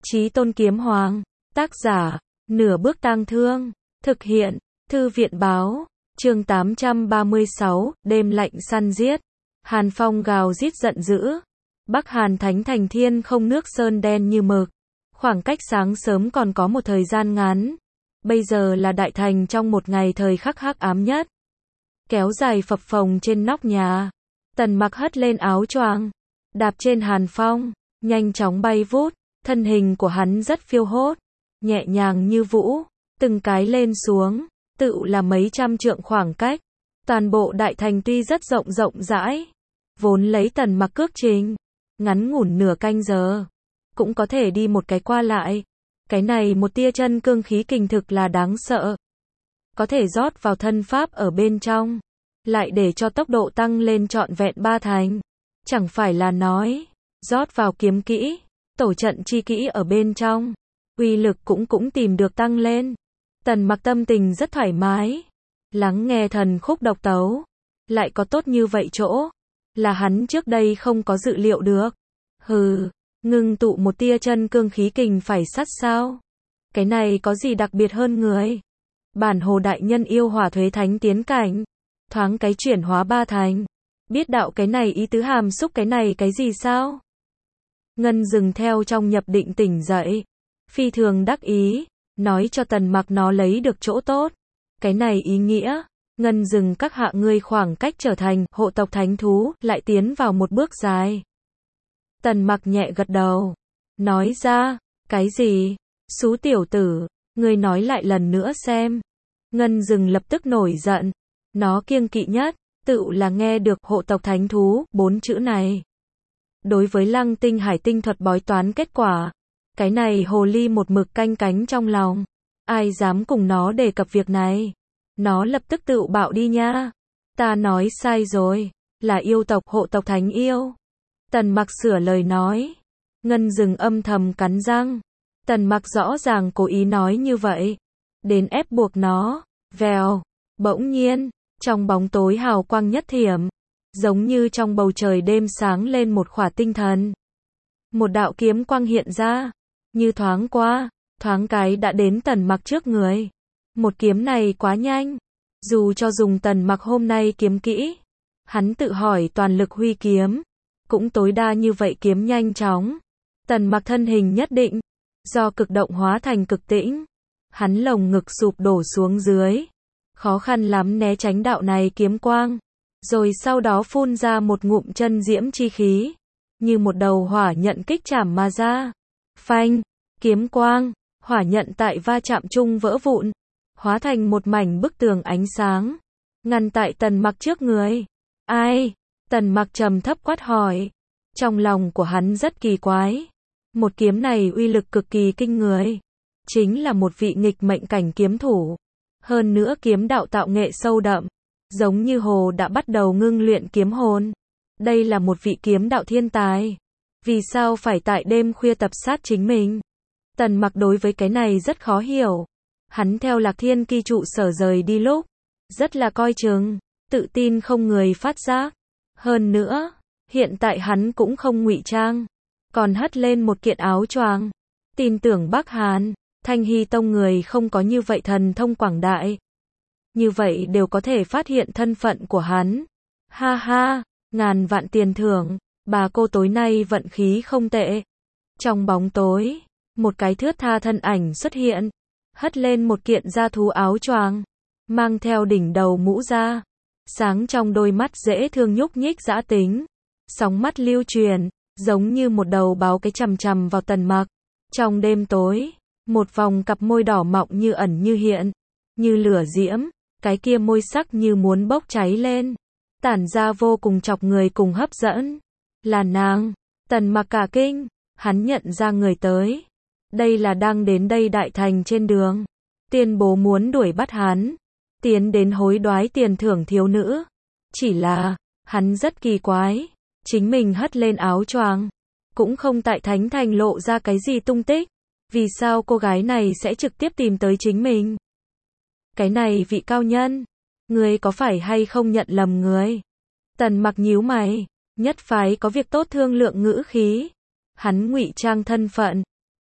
Chí Tôn Kiếm Hoàng, tác giả, Nửa Bước Tang Thương, thực hiện, Thư viện báo, chương 836, đêm lạnh săn giết. Hàn phong gào rít giận dữ. Bắc Hàn Thánh Thành Thiên không nước sơn đen như mực. Khoảng cách sáng sớm còn có một thời gian ngắn. Bây giờ là đại thành trong một ngày thời khắc hắc ám nhất. Kéo dài phập phồng trên nóc nhà. Tần Mặc hất lên áo choàng, đạp trên Hàn phong, nhanh chóng bay vút. Thân hình của hắn rất phiêu hốt, nhẹ nhàng như vũ, từng cái lên xuống, tự là mấy trăm trượng khoảng cách. Toàn bộ đại thành tuy rất rộng rãi, vốn lấy Tần Mặc cước trình, ngắn ngủn nửa canh giờ, cũng có thể đi một cái qua lại. Cái này một tia chân cương khí kình thực là đáng sợ. Có thể rót vào thân pháp ở bên trong, lại để cho tốc độ tăng lên trọn vẹn 3 thành. Chẳng phải là nói, rót vào kiếm kỹ, tổ trận chi kỹ ở bên trong, uy lực cũng tìm được tăng lên. Tần Mặc tâm tình rất thoải mái, lắng nghe thần khúc độc tấu, lại có tốt như vậy chỗ, là hắn trước đây không có dự liệu được. Hừ, ngưng tụ một tia chân cương khí kình phải sắt sao? Cái này có gì đặc biệt hơn người? Bản Hồ đại nhân yêu hỏa thuế thánh tiến cảnh, thoáng cái chuyển hóa 3 thành. Biết đạo cái này ý tứ hàm xúc cái này cái gì sao? Ngân dừng theo trong nhập định tỉnh dậy, phi thường đắc ý, nói cho Tần Mặc nó lấy được chỗ tốt. Cái này ý nghĩa, Ngân dừng các hạ ngươi khoảng cách trở thành hộ tộc thánh thú, lại tiến vào một bước dài. Tần Mặc nhẹ gật đầu, nói ra, cái gì? Xú tiểu tử, ngươi nói lại lần nữa xem. Ngân dừng lập tức nổi giận, nó kiêng kỵ nhất, tự là nghe được hộ tộc thánh thú, 4 chữ này. Đối với Lăng Tinh Hải tinh thuật bói toán kết quả, cái này hồ ly một mực canh cánh trong lòng. Ai dám cùng nó đề cập việc này, nó lập tức tự bạo đi nha. Ta nói sai rồi, là yêu tộc hộ tộc thánh yêu. Tần Mặc sửa lời nói. Ngân dừng âm thầm cắn răng. Tần Mặc rõ ràng cố ý nói như vậy, đến ép buộc nó. Vèo, bỗng nhiên, trong bóng tối hào quang nhất thiểm, giống như trong bầu trời đêm sáng lên một khỏa tinh thần. Một đạo kiếm quang hiện ra, như thoáng qua, thoáng cái đã đến Tần Mặc trước người. Một kiếm này quá nhanh, dù cho dùng Tần Mặc hôm nay kiếm kỹ, hắn tự hỏi toàn lực huy kiếm, cũng tối đa như vậy kiếm nhanh chóng. Tần Mặc thân hình nhất định, do cực động hóa thành cực tĩnh, hắn lồng ngực sụp đổ xuống dưới, khó khăn lắm né tránh đạo này kiếm quang. Rồi sau đó phun ra một ngụm chân diễm chi khí, như một đầu hỏa nhận kích chảm mà ra. Phanh, kiếm quang, hỏa nhận tại va chạm chung vỡ vụn, hóa thành một mảnh bức tường ánh sáng, ngăn tại Tần Mặc trước người. Ai? Tần Mặc trầm thấp quát hỏi. Trong lòng của hắn rất kỳ quái. Một kiếm này uy lực cực kỳ kinh người, chính là một vị nghịch mệnh cảnh kiếm thủ. Hơn nữa kiếm đạo tạo nghệ sâu đậm, giống như hồ đã bắt đầu ngưng luyện kiếm hồn. Đây là một vị kiếm đạo thiên tài. Vì sao phải tại đêm khuya tập sát chính mình? Tần Mặc đối với cái này rất khó hiểu. Hắn theo Lạc Thiên Ki trụ sở rời đi lúc, rất là coi chừng, tự tin không người phát giác. Hơn nữa, hiện tại hắn cũng không ngụy trang, còn hất lên một kiện áo choàng. Tin tưởng Bắc Hàn, Thanh Hy Tông người không có như vậy thần thông quảng đại. Như vậy đều có thể phát hiện thân phận của hắn. Ha ha, ngàn vạn tiền thưởng, bà cô tối nay vận khí không tệ. Trong bóng tối, một cái thướt tha thân ảnh xuất hiện, hất lên một kiện da thú áo choàng, mang theo đỉnh đầu mũ da, sáng trong đôi mắt dễ thương nhúc nhích dã tính, sóng mắt lưu truyền, giống như một đầu báo cái chằm chằm vào Tần Mặc. Trong đêm tối, một vòng cặp môi đỏ mọng như ẩn như hiện, như lửa diễm, cái kia môi sắc như muốn bốc cháy lên, tản ra vô cùng chọc người cùng hấp dẫn. Là nàng. Tần Mặc cả kinh, hắn nhận ra người tới. Đây là đang đến đây đại thành trên đường, tuyên bố muốn đuổi bắt hắn, tiến đến hối đoái tiền thưởng thiếu nữ. Chỉ là, hắn rất kỳ quái, chính mình hất lên áo choàng, cũng không tại Thánh Thành lộ ra cái gì tung tích. Vì sao cô gái này sẽ trực tiếp tìm tới chính mình? Cái này vị cao nhân, người có phải hay không nhận lầm người? Tần Mặc nhíu mày, nhất phái có việc tốt thương lượng ngữ khí. Hắn ngụy trang thân phận,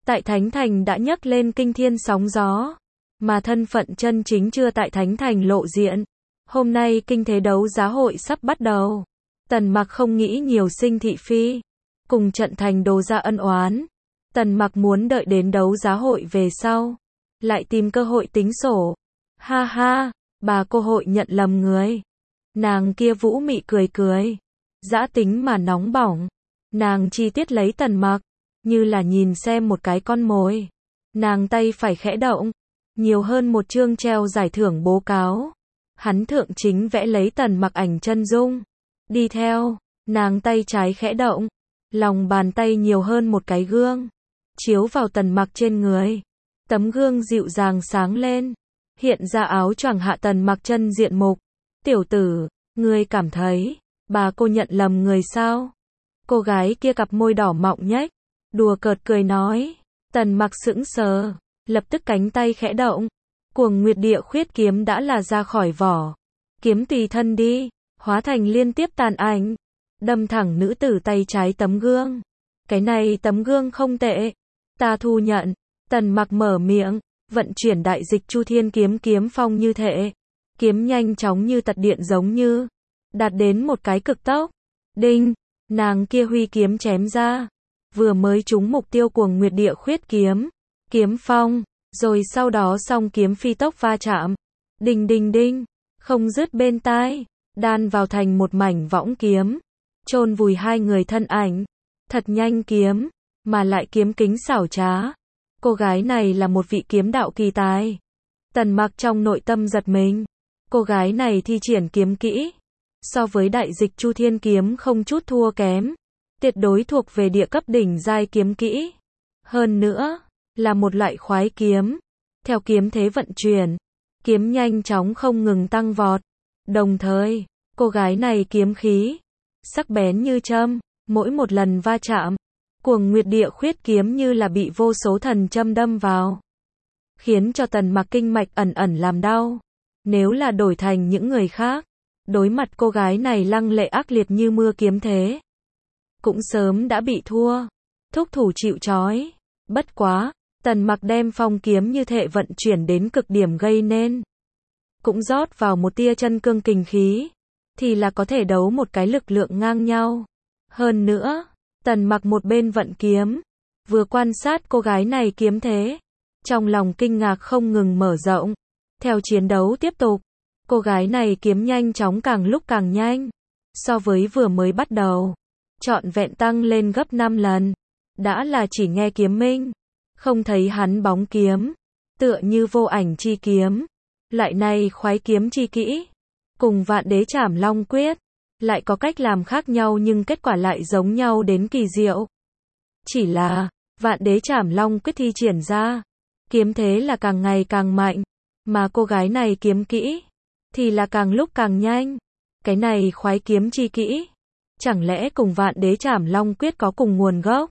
tại Thánh Thành đã nhấc lên kinh thiên sóng gió, mà thân phận chân chính chưa tại Thánh Thành lộ diện. Hôm nay kinh thế đấu giá hội sắp bắt đầu. Tần Mặc không nghĩ nhiều sinh thị phi, cùng trận thành đồ ra ân oán. Tần Mặc muốn đợi đến đấu giá hội về sau, lại tìm cơ hội tính sổ. Ha ha, bà cô hội nhận lầm người. Nàng kia vũ mị cười cười, dã tính mà nóng bỏng. Nàng chi tiết lấy Tần Mặc, như là nhìn xem một cái con mồi. Nàng tay phải khẽ động, nhiều hơn một chương treo giải thưởng bố cáo. Hắn thượng chính vẽ lấy Tần Mặc ảnh chân dung. Đi theo, nàng tay trái khẽ động, lòng bàn tay nhiều hơn một cái gương, chiếu vào Tần Mặc trên người. Tấm gương dịu dàng sáng lên, hiện ra áo choàng hạ Tần Mặc chân diện mục. Tiểu tử, ngươi cảm thấy, bà cô nhận lầm người sao? Cô gái kia cặp môi đỏ mọng nhếch, đùa cợt cười nói. Tần Mặc sững sờ, lập tức cánh tay khẽ động. Cuồng Nguyệt Địa Khuyết kiếm đã là ra khỏi vỏ. Kiếm tùy thân đi, hóa thành liên tiếp tàn ảnh, đâm thẳng nữ tử tay trái tấm gương. Cái này tấm gương không tệ, ta thu nhận. Tần Mặc mở miệng, vận chuyển đại dịch Chu Thiên kiếm kiếm phong như thể. Kiếm nhanh chóng như tật điện giống như, đạt đến một cái cực tốc. Đinh, nàng kia huy kiếm chém ra, vừa mới trúng mục tiêu Cuồng Nguyệt Địa Khuyết kiếm, kiếm phong, rồi sau đó song kiếm phi tốc va chạm. Đinh đinh đinh, không dứt bên tai, đan vào thành một mảnh võng kiếm, chôn vùi hai người thân ảnh. Thật nhanh kiếm, mà lại kiếm kính xảo trá. Cô gái này là một vị kiếm đạo kỳ tài. Tần Mặc trong nội tâm giật mình. Cô gái này thi triển kiếm kỹ, so với đại dịch Chu Thiên kiếm không chút thua kém, tuyệt đối thuộc về địa cấp đỉnh giai kiếm kỹ. Hơn nữa, là một loại khoái kiếm. Theo kiếm thế vận chuyển, kiếm nhanh chóng không ngừng tăng vọt. Đồng thời, cô gái này kiếm khí, sắc bén như châm, mỗi một lần va chạm, Cuồng Nguyệt Địa Khuyết kiếm như là bị vô số thần châm đâm vào, khiến cho Tần Mặc kinh mạch ẩn ẩn làm đau. Nếu là đổi thành những người khác, đối mặt cô gái này lăng lệ ác liệt như mưa kiếm thế, cũng sớm đã bị thua, thúc thủ chịu trói. Bất quá, Tần Mặc đem phong kiếm như thể vận chuyển đến cực điểm gây nên, cũng rót vào một tia chân cương kình khí, thì là có thể đấu một cái lực lượng ngang nhau. Hơn nữa, Tần Mặc một bên vận kiếm, vừa quan sát cô gái này kiếm thế, trong lòng kinh ngạc không ngừng mở rộng. Theo chiến đấu tiếp tục, cô gái này kiếm nhanh chóng càng lúc càng nhanh, so với vừa mới bắt đầu, trọn vẹn tăng lên gấp 5 lần. Đã là chỉ nghe kiếm minh, không thấy hắn bóng kiếm, tựa như vô ảnh chi kiếm. Loại này khoái kiếm chi kỹ, cùng Vạn Đế Trảm Long Quyết, lại có cách làm khác nhau nhưng kết quả lại giống nhau đến kỳ diệu. Chỉ là, Vạn Đế Trảm Long Quyết thi triển ra, kiếm thế là càng ngày càng mạnh, mà cô gái này kiếm kỹ, thì là càng lúc càng nhanh. Cái này khoái kiếm chi kỹ, chẳng lẽ cùng Vạn Đế Trảm Long Quyết có cùng nguồn gốc?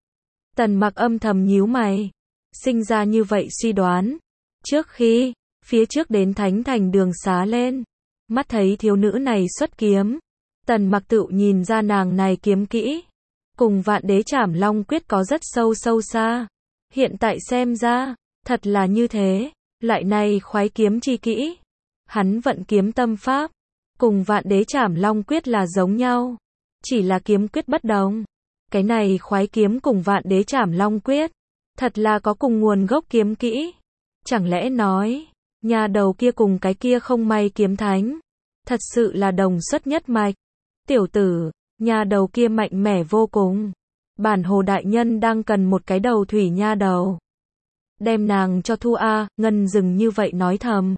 Tần Mặc âm thầm nhíu mày, sinh ra như vậy suy đoán. Trước khi, phía trước đến Thánh Thành đường xá lên, mắt thấy thiếu nữ này xuất kiếm, Tần Mặc tự nhìn ra nàng này kiếm kỹ, cùng Vạn Đế Trảm Long Quyết có rất sâu xa. Hiện tại xem ra, thật là như thế. Loại này khoái kiếm chi kỹ, hắn vận kiếm tâm pháp, cùng Vạn Đế Trảm Long Quyết là giống nhau, chỉ là kiếm quyết bất đồng. Cái này khoái kiếm cùng Vạn Đế Trảm Long Quyết, thật là có cùng nguồn gốc kiếm kỹ. Chẳng lẽ nói, nhà đầu kia cùng cái kia không may kiếm thánh, thật sự là đồng xuất nhất mạch. Tiểu tử, nhà đầu kia mạnh mẽ vô cùng. Bản Hồ đại nhân đang cần một cái đầu thủy nha đầu. Đem nàng cho thu a. Ngân dừng như vậy nói thầm.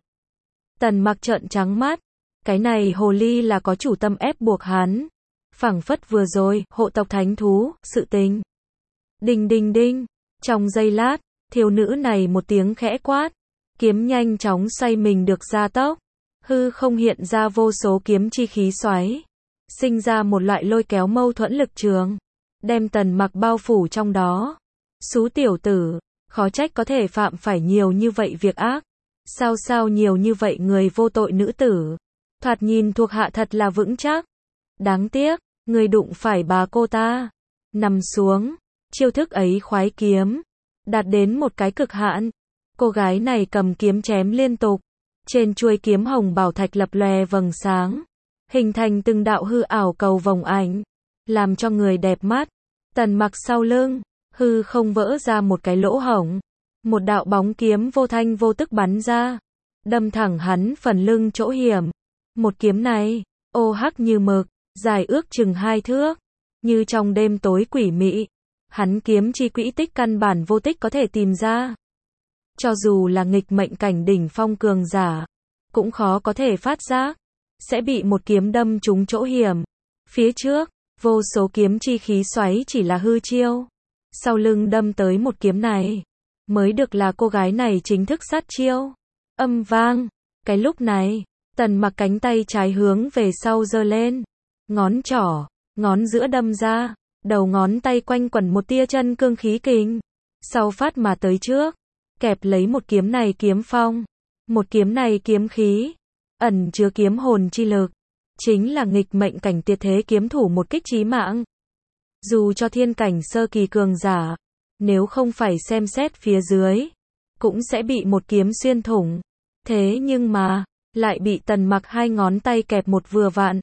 Tần Mặc trợn trắng mắt, cái này hồ ly là có chủ tâm ép buộc hắn. Phảng phất vừa rồi, hộ tộc thánh thú, sự tình. Đinh đinh đinh, trong giây lát, thiếu nữ này một tiếng khẽ quát, kiếm nhanh chóng xoay mình được gia tốc, hư không hiện ra vô số kiếm chi khí xoáy, sinh ra một loại lôi kéo mâu thuẫn lực trường, đem Tần Mặc bao phủ trong đó. Xú tiểu tử, khó trách có thể phạm phải nhiều như vậy việc ác. Sao nhiều như vậy người vô tội nữ tử, thoạt nhìn thuộc hạ thật là vững chắc. Đáng tiếc, người đụng phải bà cô ta. Nằm xuống, chiêu thức ấy khoái kiếm, đạt đến một cái cực hạn. Cô gái này cầm kiếm chém liên tục, trên chuôi kiếm hồng bảo thạch lập lòe vầng sáng, hình thành từng đạo hư ảo cầu vồng ảnh, làm cho người đẹp mắt. Tần Mặc sau lưng, hư không vỡ ra một cái lỗ hổng, một đạo bóng kiếm vô thanh vô tức bắn ra, đâm thẳng hắn phần lưng chỗ hiểm. Một kiếm này, ô hắc như mực, dài ước chừng 2 thước, như trong đêm tối quỷ mị. Hắn kiếm chi quỹ tích căn bản vô tích có thể tìm ra. Cho dù là nghịch mệnh cảnh đỉnh phong cường giả, cũng khó có thể phát giác, sẽ bị một kiếm đâm trúng chỗ hiểm. Phía trước, vô số kiếm chi khí xoáy chỉ là hư chiêu. Sau lưng đâm tới một kiếm này, mới được là cô gái này chính thức sát chiêu. Âm vang, cái lúc này, Tần Mặc cánh tay trái hướng về sau giơ lên, ngón trỏ, ngón giữa đâm ra, đầu ngón tay quanh quẩn một tia chân cương khí kình, sau phát mà tới trước, kẹp lấy một kiếm này kiếm phong, một kiếm này kiếm khí, ẩn chứa kiếm hồn chi lực, chính là nghịch mệnh cảnh tuyệt thế kiếm thủ một kích chí mạng. Dù cho thiên cảnh sơ kỳ cường giả, nếu không phải xem xét phía dưới, cũng sẽ bị một kiếm xuyên thủng. Thế nhưng mà, lại bị Tần Mặc 2 ngón tay kẹp một vừa vặn.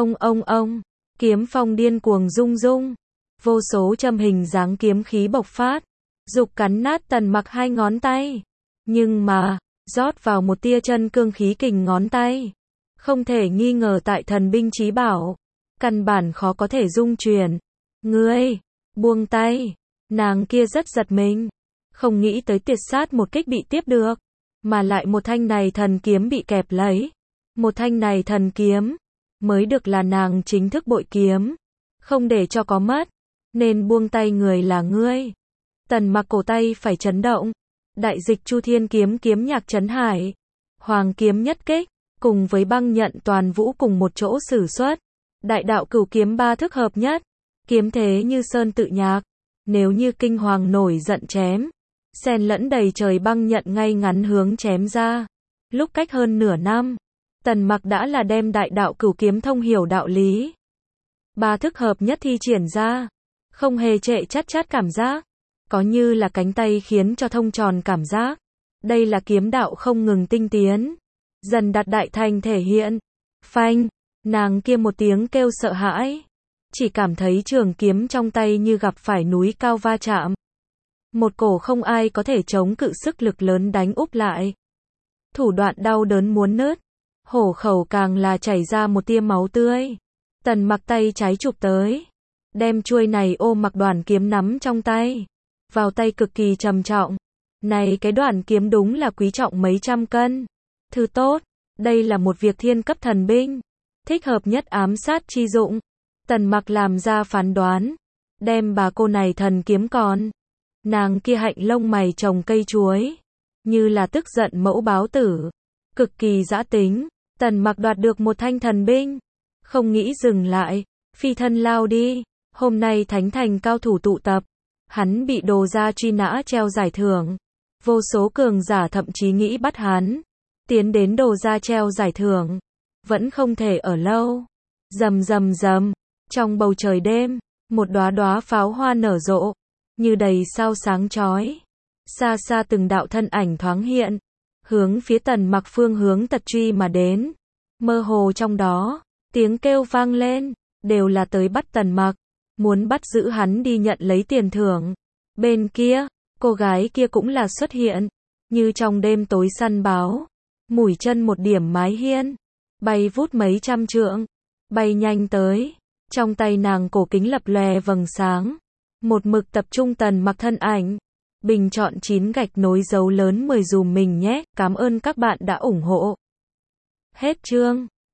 Ông, kiếm phong điên cuồng rung rung, vô số châm hình dáng kiếm khí bộc phát, dục cắn nát Tần Mặc 2 ngón tay. Nhưng mà, rót vào một tia chân cương khí kình ngón tay, không thể nghi ngờ tại thần binh chí bảo, căn bản khó có thể dung chuyển. Ngươi, buông tay. Nàng kia rất giật mình, không nghĩ tới tuyệt sát một kích bị tiếp được, mà lại một thanh này thần kiếm bị kẹp lấy. Một thanh này thần kiếm, mới được là nàng chính thức bội kiếm, không để cho có mất, nên buông tay người là ngươi. Tần Mặc cổ tay phải chấn động, đại dịch Chu Thiên kiếm kiếm nhạc trấn hải, hoàng kiếm nhất kích, cùng với băng nhận toàn vũ cùng một chỗ sử xuất, đại đạo cửu kiếm 3 thức hợp nhất, kiếm thế như sơn tự nhạc, nếu như kinh hoàng nổi giận chém, xen lẫn đầy trời băng nhận ngay ngắn hướng chém ra. Lúc cách hơn nửa năm, Tần Mặc đã là đem đại đạo cửu kiếm thông hiểu đạo lý. 3 thức hợp nhất thi triển ra, không hề trệ chát chát cảm giác, có như là cánh tay khiến cho thông tròn cảm giác. Đây là kiếm đạo không ngừng tinh tiến, dần đạt đại thành thể hiện. Phanh, nàng kia một tiếng kêu sợ hãi, chỉ cảm thấy trường kiếm trong tay như gặp phải núi cao va chạm. Một cổ không ai có thể chống cự sức lực lớn đánh úp lại. Thủ đoạn đau đớn muốn nứt, hổ khẩu càng là chảy ra một tia máu tươi. Tần Mặc tay trái chụp tới, đem chuôi này ôm mặc đoàn kiếm nắm trong tay, vào tay cực kỳ trầm trọng. Này cái đoàn kiếm đúng là quý trọng mấy trăm cân. Thứ tốt, đây là một việc thiên cấp thần binh, thích hợp nhất ám sát chi dụng. Tần Mặc làm ra phán đoán, đem bà cô này thần kiếm còn. Nàng kia hạnh lông mày trồng cây chuối, như là tức giận mẫu báo tử, cực kỳ dã tính. Tần Mặc đoạt được một thanh thần binh, không nghĩ dừng lại, phi thân lao đi. Hôm nay thánh thành cao thủ tụ tập, hắn bị đồ gia truy nã treo giải thưởng, vô số cường giả thậm chí nghĩ bắt hắn tiến đến đồ gia treo giải thưởng, vẫn không thể ở lâu. Rầm rầm rầm, trong bầu trời đêm, một đóa đóa pháo hoa nở rộ, như đầy sao sáng chói. Xa xa từng đạo thân ảnh thoáng hiện, hướng phía Tần Mặc phương hướng tật truy mà đến. Mơ hồ trong đó, tiếng kêu vang lên, đều là tới bắt Tần Mặc, muốn bắt giữ hắn đi nhận lấy tiền thưởng. Bên kia, cô gái kia cũng là xuất hiện, như trong đêm tối săn báo, mũi chân một điểm mái hiên, bay vút mấy trăm trượng, bay nhanh tới, trong tay nàng cổ kính lập lòe vầng sáng, một mực tập trung Tần Mặc thân ảnh. Bình chọn 9 gạch nối dấu lớn 10 dùm mình nhé, cảm ơn các bạn đã ủng hộ. Hết chương.